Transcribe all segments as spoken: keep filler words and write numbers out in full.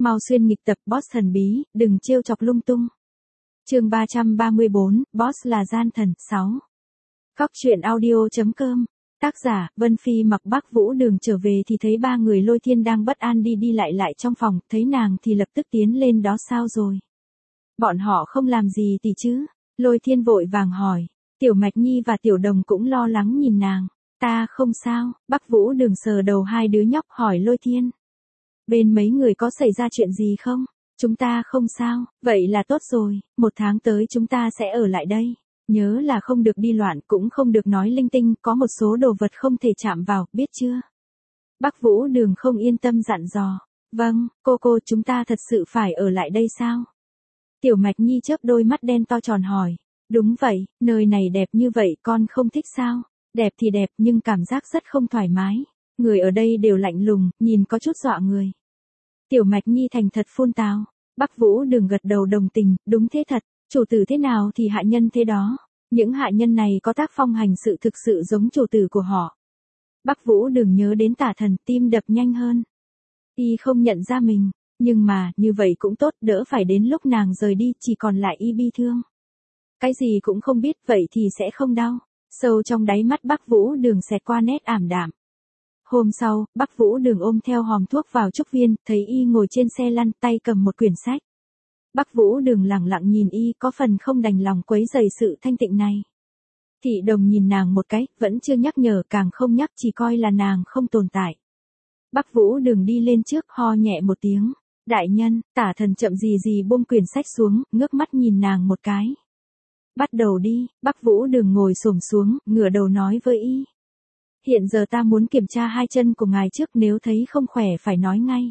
Mau xuyên nghịch tập boss thần bí, đừng trêu chọc lung tung. Chương ba trăm ba mươi bốn, boss là gian thần, sáu. Cóc truyện audio.com. Tác giả, Vân Phi mặc Bắc Vũ Đường trở về thì thấy ba người Lôi Thiên đang bất an đi đi lại lại trong phòng, thấy nàng thì lập tức tiến lên đó sao rồi. Bọn họ không làm gì thì chứ, Lôi Thiên vội vàng hỏi, Tiểu Mạch Nhi và Tiểu Đồng cũng lo lắng nhìn nàng, ta không sao, Bắc Vũ Đường sờ đầu hai đứa nhóc hỏi Lôi Thiên. Bên mấy người có xảy ra chuyện gì không? Chúng ta không sao, vậy là tốt rồi, một tháng tới chúng ta sẽ ở lại đây. Nhớ là không được đi loạn cũng không được nói linh tinh, có một số đồ vật không thể chạm vào, biết chưa? Bắc Vũ Đường không yên tâm dặn dò. Vâng, cô cô chúng ta thật sự phải ở lại đây sao? Tiểu Mạch Nhi chớp đôi mắt đen to tròn hỏi. Đúng vậy, nơi này đẹp như vậy con không thích sao? Đẹp thì đẹp nhưng cảm giác rất không thoải mái. Người ở đây đều lạnh lùng, nhìn có chút dọa người. Tiểu Mạch Nhi thành thật phun tào. Bắc Vũ Đường gật đầu đồng tình, đúng thế thật. Chủ tử thế nào thì hạ nhân thế đó. Những hạ nhân này có tác phong hành sự thực sự giống chủ tử của họ. Bắc Vũ Đường nhớ đến Tả Thần, tim đập nhanh hơn. Y không nhận ra mình, nhưng mà, như vậy cũng tốt, đỡ phải đến lúc nàng rời đi, chỉ còn lại y bi thương. Cái gì cũng không biết, vậy thì sẽ không đau. Sâu trong đáy mắt Bắc Vũ Đường xẹt qua nét ảm đạm. Hôm sau, Bắc Vũ Đường ôm theo hòm thuốc vào trúc viên, thấy y ngồi trên xe lăn, tay cầm một quyển sách. Bắc Vũ Đường lặng lặng nhìn y, có phần không đành lòng quấy rầy sự thanh tịnh này. Thị Đồng nhìn nàng một cái, vẫn chưa nhắc nhở, càng không nhắc, chỉ coi là nàng không tồn tại. Bắc Vũ Đường đi lên trước, ho nhẹ một tiếng. Đại nhân, Tả Thần chậm gì gì buông quyển sách xuống, ngước mắt nhìn nàng một cái. Bắt đầu đi, Bắc Vũ Đường ngồi xổm xuống, ngửa đầu nói với y. Hiện giờ ta muốn kiểm tra hai chân của ngài trước, nếu thấy không khỏe phải nói ngay.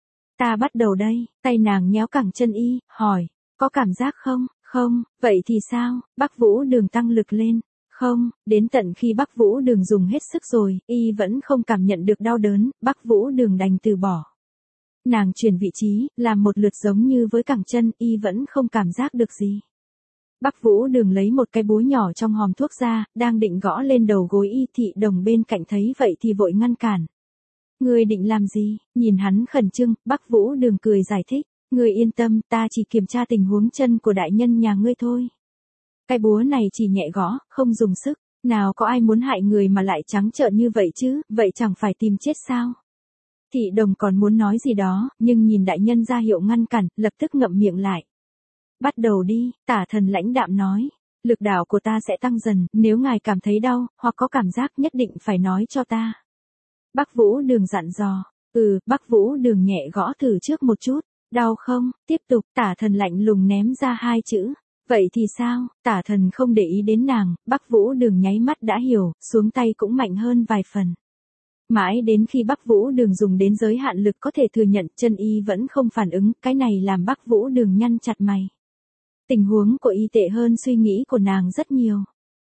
Ta bắt đầu đây, tay nàng nhéo cẳng chân y, hỏi, có cảm giác không? Không, vậy thì sao? Bắc Vũ Đường tăng lực lên. Không, đến tận khi Bắc Vũ Đường dùng hết sức rồi, y vẫn không cảm nhận được đau đớn, Bắc Vũ Đường đành từ bỏ. Nàng chuyển vị trí, làm một lượt giống như với cẳng chân, y vẫn không cảm giác được gì. Bắc Vũ Đường lấy một cái búa nhỏ trong hòm thuốc ra, đang định gõ lên đầu gối y, Thị Đồng bên cạnh thấy vậy thì vội ngăn cản. Ngươi định làm gì? Nhìn hắn khẩn trương, Bắc Vũ Đường cười giải thích. Ngươi yên tâm, ta chỉ kiểm tra tình huống chân của đại nhân nhà ngươi thôi. Cái búa này chỉ nhẹ gõ, không dùng sức. Nào có ai muốn hại người mà lại trắng trợn như vậy chứ, vậy chẳng phải tìm chết sao? Thị Đồng còn muốn nói gì đó, nhưng nhìn đại nhân ra hiệu ngăn cản, lập tức ngậm miệng lại. Bắt đầu đi, Tả Thần lãnh đạm nói. Lực đạo của ta sẽ tăng dần, nếu ngài cảm thấy đau, hoặc có cảm giác nhất định phải nói cho ta. Bắc Vũ Đường dặn dò. Ừ, Bắc Vũ Đường nhẹ gõ thử trước một chút. Đau không? Tiếp tục, Tả Thần lạnh lùng ném ra hai chữ. Vậy thì sao? Tả Thần không để ý đến nàng, Bắc Vũ Đường nháy mắt đã hiểu, xuống tay cũng mạnh hơn vài phần. Mãi đến khi Bắc Vũ Đường dùng đến giới hạn lực có thể thừa nhận, chân y vẫn không phản ứng, cái này làm Bắc Vũ Đường nhăn chặt mày. Tình huống của y tệ hơn suy nghĩ của nàng rất nhiều.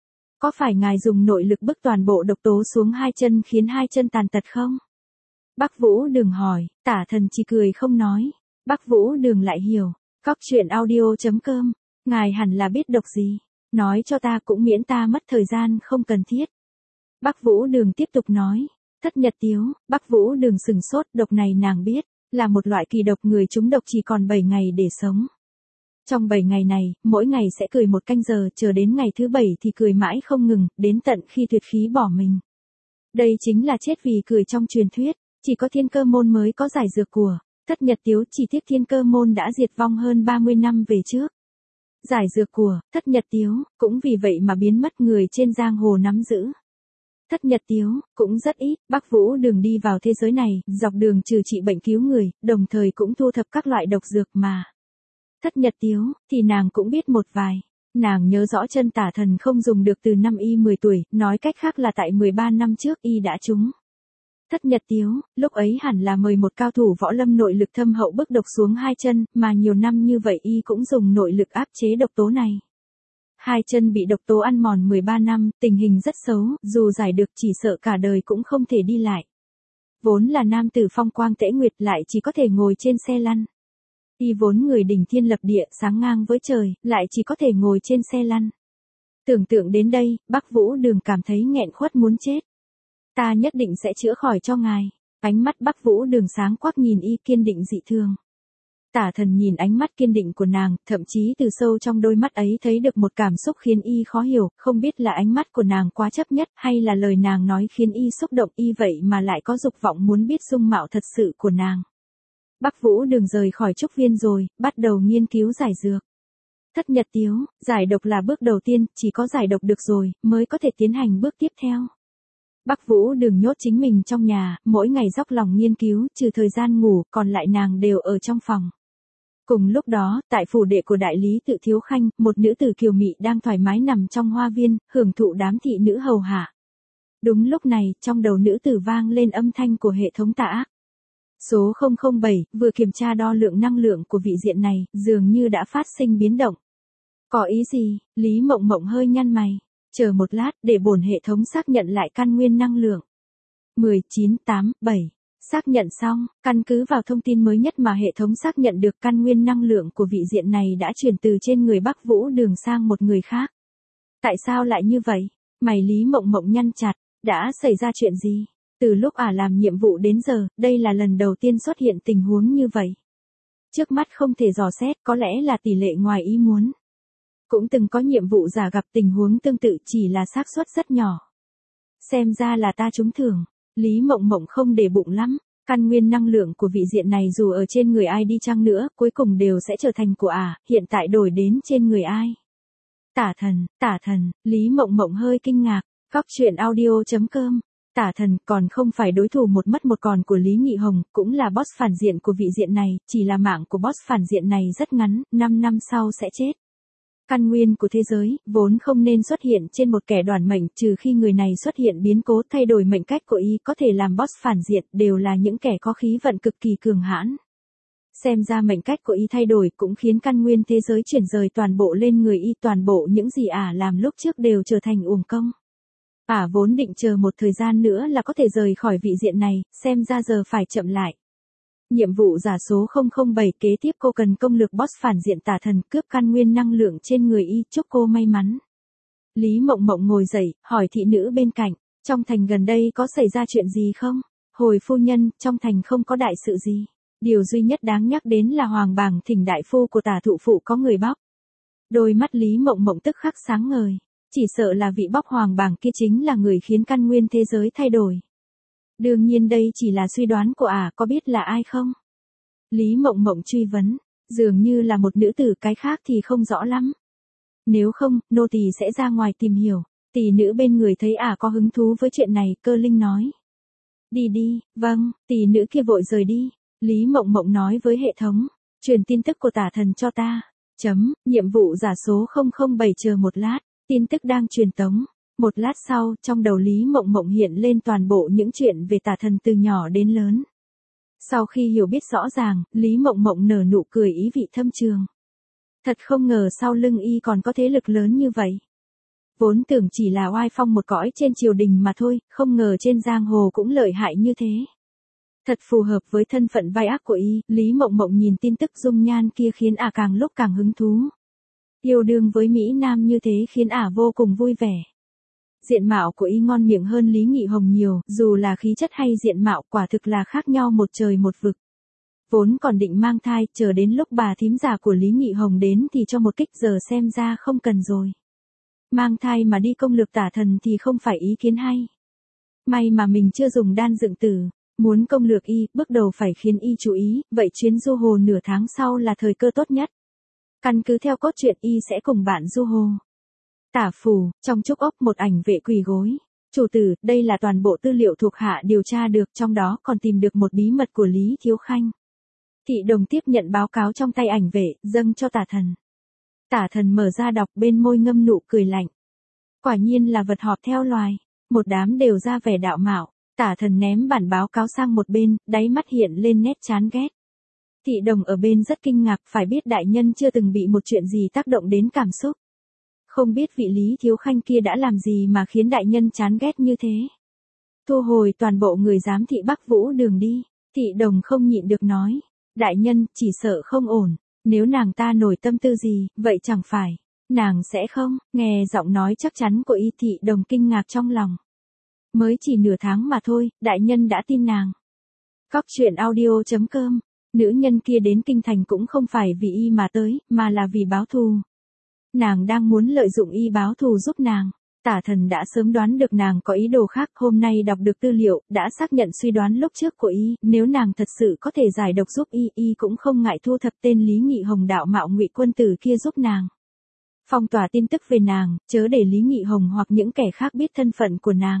Có phải ngài dùng nội lực bức toàn bộ độc tố xuống hai chân khiến hai chân tàn tật không? Bắc Vũ Đường hỏi, Tả Thần chỉ cười không nói. Bắc Vũ Đường lại hiểu. Cóc truyện audio.com. Ngài hẳn là biết độc gì. Nói cho ta cũng miễn ta mất thời gian không cần thiết. Bắc Vũ Đường tiếp tục nói. Thất nhật tiếu. Bắc Vũ Đường sừng sốt, độc này nàng biết. Là một loại kỳ độc, người trúng độc chỉ còn bảy ngày để sống. Trong bảy ngày này, mỗi ngày sẽ cười một canh giờ, chờ đến ngày thứ bảy thì cười mãi không ngừng, đến tận khi tuyệt khí bỏ mình. Đây chính là chết vì cười trong truyền thuyết, chỉ có Thiên Cơ Môn mới có giải dược của. Thất nhật tiếu, chỉ tiếc Thiên Cơ Môn đã diệt vong hơn ba mươi năm về trước. Giải dược của Thất nhật tiếu, cũng vì vậy mà biến mất, người trên giang hồ nắm giữ. Thất nhật tiếu, cũng rất ít, Bắc Vũ Đường đi vào thế giới này, dọc đường trừ trị bệnh cứu người, đồng thời cũng thu thập các loại độc dược mà. Thất nhật tiếu, thì nàng cũng biết một vài. Nàng nhớ rõ chân Tả Thần không dùng được từ năm y mười tuổi, nói cách khác là tại mười ba năm trước y đã trúng. Thất nhật tiếu, lúc ấy hẳn là mời một cao thủ võ lâm nội lực thâm hậu bức độc xuống hai chân, mà nhiều năm như vậy y cũng dùng nội lực áp chế độc tố này. Hai chân bị độc tố ăn mòn mười ba năm, tình hình rất xấu, dù giải được chỉ sợ cả đời cũng không thể đi lại. Vốn là nam tử phong quang tễ nguyệt, lại chỉ có thể ngồi trên xe lăn. Y vốn người đỉnh thiên lập địa, sáng ngang với trời, lại chỉ có thể ngồi trên xe lăn. Tưởng tượng đến đây, Bắc Vũ Đường cảm thấy nghẹn khuất muốn chết. Ta nhất định sẽ chữa khỏi cho ngài. Ánh mắt Bắc Vũ Đường sáng quắc nhìn y, kiên định dị thường. Tả Thần nhìn ánh mắt kiên định của nàng, thậm chí từ sâu trong đôi mắt ấy thấy được một cảm xúc khiến y khó hiểu, không biết là ánh mắt của nàng quá chấp nhất hay là lời nàng nói khiến y xúc động y vậy mà lại có dục vọng muốn biết dung mạo thật sự của nàng. Bắc Vũ Đường rời khỏi trúc viên rồi, bắt đầu nghiên cứu giải dược. Thất nhật tiếu, giải độc là bước đầu tiên, chỉ có giải độc được rồi, mới có thể tiến hành bước tiếp theo. Bắc Vũ Đường nhốt chính mình trong nhà, mỗi ngày dốc lòng nghiên cứu, trừ thời gian ngủ, còn lại nàng đều ở trong phòng. Cùng lúc đó, tại phủ đệ của đại lý Tự Thiếu Khanh, một nữ tử kiều mị đang thoải mái nằm trong hoa viên, hưởng thụ đám thị nữ hầu hạ. Đúng lúc này, trong đầu nữ tử vang lên âm thanh của hệ thống tà ác. Số không không bảy, vừa kiểm tra đo lượng năng lượng của vị diện này, dường như đã phát sinh biến động. Có ý gì? Lý Mộng Mộng hơi nhăn mày. Chờ một lát, để bổn hệ thống xác nhận lại căn nguyên năng lượng. mười, chín, tám, bảy. Xác nhận xong, căn cứ vào thông tin mới nhất mà hệ thống xác nhận được căn nguyên năng lượng của vị diện này đã chuyển từ trên người Bắc Vũ Đường sang một người khác. Tại sao lại như vậy? Mày Lý Mộng Mộng nhăn chặt, đã xảy ra chuyện gì? Từ lúc ả làm nhiệm vụ đến giờ, đây là lần đầu tiên xuất hiện tình huống như vậy. Trước mắt không thể dò xét, có lẽ là tỷ lệ ngoài ý muốn. Cũng từng có nhiệm vụ giả gặp tình huống tương tự, chỉ là xác suất rất nhỏ. Xem ra là ta trúng thưởng. Lý Mộng Mộng không để bụng lắm, căn nguyên năng lượng của vị diện này dù ở trên người ai đi chăng nữa, cuối cùng đều sẽ trở thành của ả, à, hiện tại đổi đến trên người ai. Tả Thần, Tả Thần, Lý Mộng Mộng hơi kinh ngạc, Cóc truyện audio chấm com. Tả Thần còn không phải đối thủ một mất một còn của Lý Nghị Hồng, cũng là boss phản diện của vị diện này, chỉ là mạng của boss phản diện này rất ngắn, năm năm sau sẽ chết. Căn nguyên của thế giới, vốn không nên xuất hiện trên một kẻ đoản mệnh, trừ khi người này xuất hiện biến cố thay đổi mệnh cách của y, có thể làm boss phản diện, đều là những kẻ có khí vận cực kỳ cường hãn. Xem ra mệnh cách của y thay đổi cũng khiến căn nguyên thế giới chuyển rời toàn bộ lên người y, toàn bộ những gì ả làm lúc trước đều trở thành uổng công. Ả vốn định chờ một thời gian nữa là có thể rời khỏi vị diện này, xem ra giờ phải chậm lại. Nhiệm vụ giả số không không bảy, kế tiếp cô cần công lược boss phản diện Tả Thần, cướp căn nguyên năng lượng trên người y, chúc cô may mắn. Lý Mộng Mộng ngồi dậy, hỏi thị nữ bên cạnh, trong thành gần đây có xảy ra chuyện gì không? Hồi phu nhân, trong thành không có đại sự gì. Điều duy nhất đáng nhắc đến là Hoàng Bàng Thỉnh đại phu của Tả thụ phụ có người bóc. Đôi mắt Lý Mộng Mộng tức khắc sáng ngời, chỉ sợ là vị bóc Hoàng Bàng kia chính là người khiến căn nguyên thế giới thay đổi. Đương nhiên đây chỉ là suy đoán của ả, à, có biết là ai không? Lý Mộng Mộng truy vấn, dường như là một nữ tử, cái khác thì không rõ lắm. Nếu không, nô tỳ sẽ ra ngoài tìm hiểu. Tỷ nữ bên người thấy ả à có hứng thú với chuyện này, Cơ Linh nói. Đi đi, vâng, tỷ nữ kia vội rời đi. Lý Mộng Mộng nói với hệ thống, truyền tin tức của Tả Thần cho ta. Chấm, nhiệm vụ giả số không không bảy, chờ một lát, tin tức đang truyền tống. Một lát sau, trong đầu Lý Mộng Mộng hiện lên toàn bộ những chuyện về Tả Thần từ nhỏ đến lớn. Sau khi hiểu biết rõ ràng, Lý Mộng Mộng nở nụ cười ý vị thâm trường. Thật không ngờ sau lưng y còn có thế lực lớn như vậy. Vốn tưởng chỉ là oai phong một cõi trên triều đình mà thôi, không ngờ trên giang hồ cũng lợi hại như thế. Thật phù hợp với thân phận vai ác của y, Lý Mộng Mộng nhìn tin tức dung nhan kia khiến ả càng lúc càng hứng thú. Yêu đương với Mỹ Nam như thế khiến ả vô cùng vui vẻ. Diện mạo của y ngon miệng hơn Lý Nghị Hồng nhiều, dù là khí chất hay diện mạo quả thực là khác nhau một trời một vực. Vốn còn định mang thai, chờ đến lúc bà thím già của Lý Nghị Hồng đến thì cho một kích, giờ xem ra không cần rồi. Mang thai mà đi công lược Tả Thần thì không phải ý kiến hay. May mà mình chưa dùng đan dựng tử, muốn công lược y, bước đầu phải khiến y chú ý, vậy chuyến du hồ nửa tháng sau là thời cơ tốt nhất. Căn cứ theo cốt truyện y sẽ cùng bạn du hồ. Tả phủ, trong trúc ốc một ảnh vệ quỳ gối. Chủ tử, đây là toàn bộ tư liệu thuộc hạ điều tra được, trong đó còn tìm được một bí mật của Lý Thiếu Khanh. Thị đồng tiếp nhận báo cáo trong tay ảnh vệ, dâng cho Tả Thần. Tả Thần mở ra đọc, bên môi ngâm nụ cười lạnh. Quả nhiên là vật họp theo loài. Một đám đều ra vẻ đạo mạo. Tả Thần ném bản báo cáo sang một bên, đáy mắt hiện lên nét chán ghét. Thị đồng ở bên rất kinh ngạc, phải biết đại nhân chưa từng bị một chuyện gì tác động đến cảm xúc. Không biết vị Lý Thiếu Khanh kia đã làm gì mà khiến đại nhân chán ghét như thế. Thu hồi toàn bộ người giám thị Bắc Vũ Đường đi. Thị đồng không nhịn được nói. Đại nhân, chỉ sợ không ổn. Nếu nàng ta nổi tâm tư gì, vậy chẳng phải. Nàng sẽ không, nghe giọng nói chắc chắn của y, thị đồng kinh ngạc trong lòng. Mới chỉ nửa tháng mà thôi, đại nhân đã tin nàng. Cóc truyện audio chấm com Nữ nhân kia đến kinh thành cũng không phải vì y mà tới, mà là vì báo thù. Nàng đang muốn lợi dụng y báo thù giúp nàng. Tả Thần đã sớm đoán được nàng có ý đồ khác, hôm nay đọc được tư liệu, đã xác nhận suy đoán lúc trước của y, nếu nàng thật sự có thể giải độc giúp y, y cũng không ngại thu thập tên Lý Nghị Hồng đạo mạo ngụy quân tử kia giúp nàng. Phong tỏa tin tức về nàng, chớ để Lý Nghị Hồng hoặc những kẻ khác biết thân phận của nàng.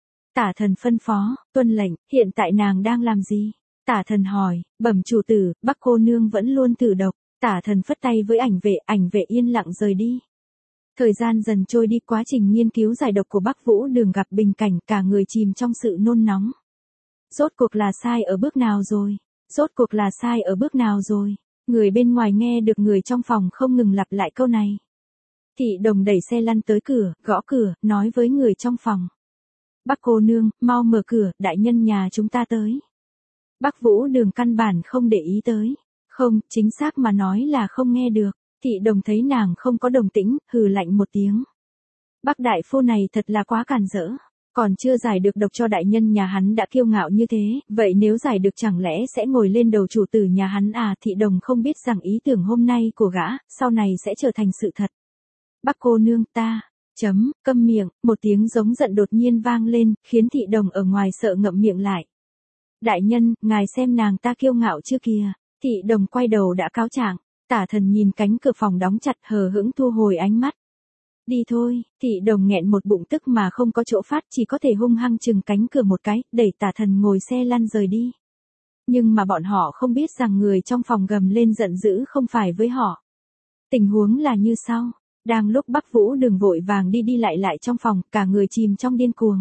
Tả Thần phân phó, tuân lệnh, hiện tại nàng đang làm gì? Tả Thần hỏi, bẩm chủ tử, Bắc cô nương vẫn luôn thử độc. Tả Thần phất tay với ảnh vệ, ảnh vệ yên lặng rời đi. Thời gian dần trôi đi, quá trình nghiên cứu giải độc của Bắc Vũ Đường gặp bình cảnh, cả người chìm trong sự nôn nóng. Rốt cuộc là sai ở bước nào rồi? Rốt cuộc là sai ở bước nào rồi? Người bên ngoài nghe được người trong phòng không ngừng lặp lại câu này. Thị Đồng đẩy xe lăn tới cửa, gõ cửa, nói với người trong phòng. Bắc cô nương, mau mở cửa, đại nhân nhà chúng ta tới. Bắc Vũ Đường căn bản không để ý tới. Không, chính xác mà nói là không nghe được. Thị Đồng thấy nàng không có đồng tĩnh, hừ lạnh một tiếng. Bắc đại phu này thật là quá càn rỡ. Còn chưa giải được độc cho đại nhân nhà hắn đã kiêu ngạo như thế, vậy nếu giải được chẳng lẽ sẽ ngồi lên đầu chủ tử nhà hắn à? Thị Đồng không biết rằng ý tưởng hôm nay của gã, sau này sẽ trở thành sự thật. Bắc cô nương ta, chấm, câm miệng, một tiếng giống giận đột nhiên vang lên, khiến Thị Đồng ở ngoài sợ ngậm miệng lại. Đại nhân, ngài xem nàng ta kiêu ngạo chưa kìa? Thị Đồng quay đầu đã cáo trạng. Tả Thần nhìn cánh cửa phòng đóng chặt, hờ hững thu hồi ánh mắt. Đi thôi, Thị Đồng nghẹn một bụng tức mà không có chỗ phát, chỉ có thể hung hăng chừng cánh cửa một cái, đẩy Tả Thần ngồi xe lăn rời đi. Nhưng mà bọn họ không biết rằng người trong phòng gầm lên giận dữ không phải với họ. Tình huống là như sau, đang lúc Bắc Vũ Đường vội vàng đi đi lại lại trong phòng, cả người chìm trong điên cuồng.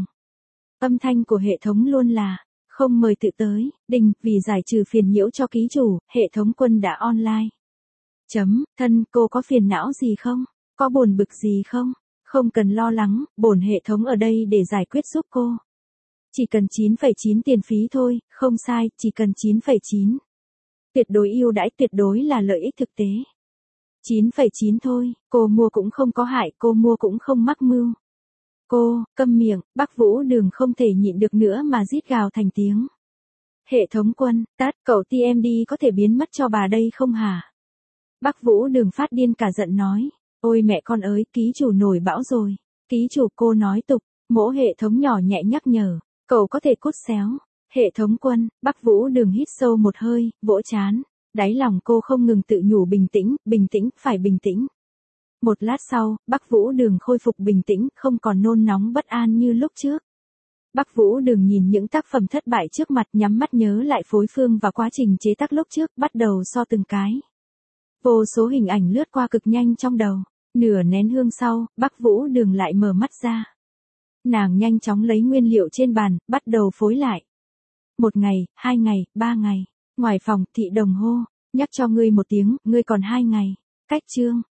Âm thanh của hệ thống luôn là, không mời tự tới, đình, vì giải trừ phiền nhiễu cho ký chủ, hệ thống quân đã online. Chấm, thân, cô có phiền não gì không? Có buồn bực gì không? Không cần lo lắng, bổn hệ thống ở đây để giải quyết giúp cô. Chỉ cần chín phẩy chín tiền phí thôi, không sai, chỉ cần chín phẩy chín. Tuyệt đối ưu đãi, tuyệt đối là lợi ích thực tế. chín phẩy chín thôi, cô mua cũng không có hại, cô mua cũng không mắc mưu. Cô, câm miệng, Bắc Vũ Đường không thể nhịn được nữa mà rít gào thành tiếng. Hệ thống quân, tát, cậu tê em đê có thể biến mất cho bà đây không hả? Bắc Vũ Đường phát điên cả giận nói, ôi mẹ con ơi, ký chủ nổi bão rồi. Ký chủ, cô nói tục, mỗ hệ thống nhỏ nhẹ nhắc nhở, cậu có thể cút xéo. Hệ thống quân, Bắc Vũ Đường hít sâu một hơi, vỗ chán, đáy lòng cô không ngừng tự nhủ bình tĩnh, bình tĩnh, phải bình tĩnh. Một lát sau, Bắc Vũ Đường khôi phục bình tĩnh, không còn nôn nóng bất an như lúc trước. Bắc Vũ Đường nhìn những tác phẩm thất bại trước mặt, nhắm mắt nhớ lại phối phương và quá trình chế tác lúc trước, bắt đầu so từng cái. Vô số hình ảnh lướt qua cực nhanh trong đầu. Nửa nén hương sau, Bắc Vũ Đường lại mở mắt ra. Nàng nhanh chóng lấy nguyên liệu trên bàn, bắt đầu phối lại. Một ngày, hai ngày, ba ngày. Ngoài phòng, Thị Đồng hô, nhắc cho ngươi một tiếng, ngươi còn hai ngày. Cách chương.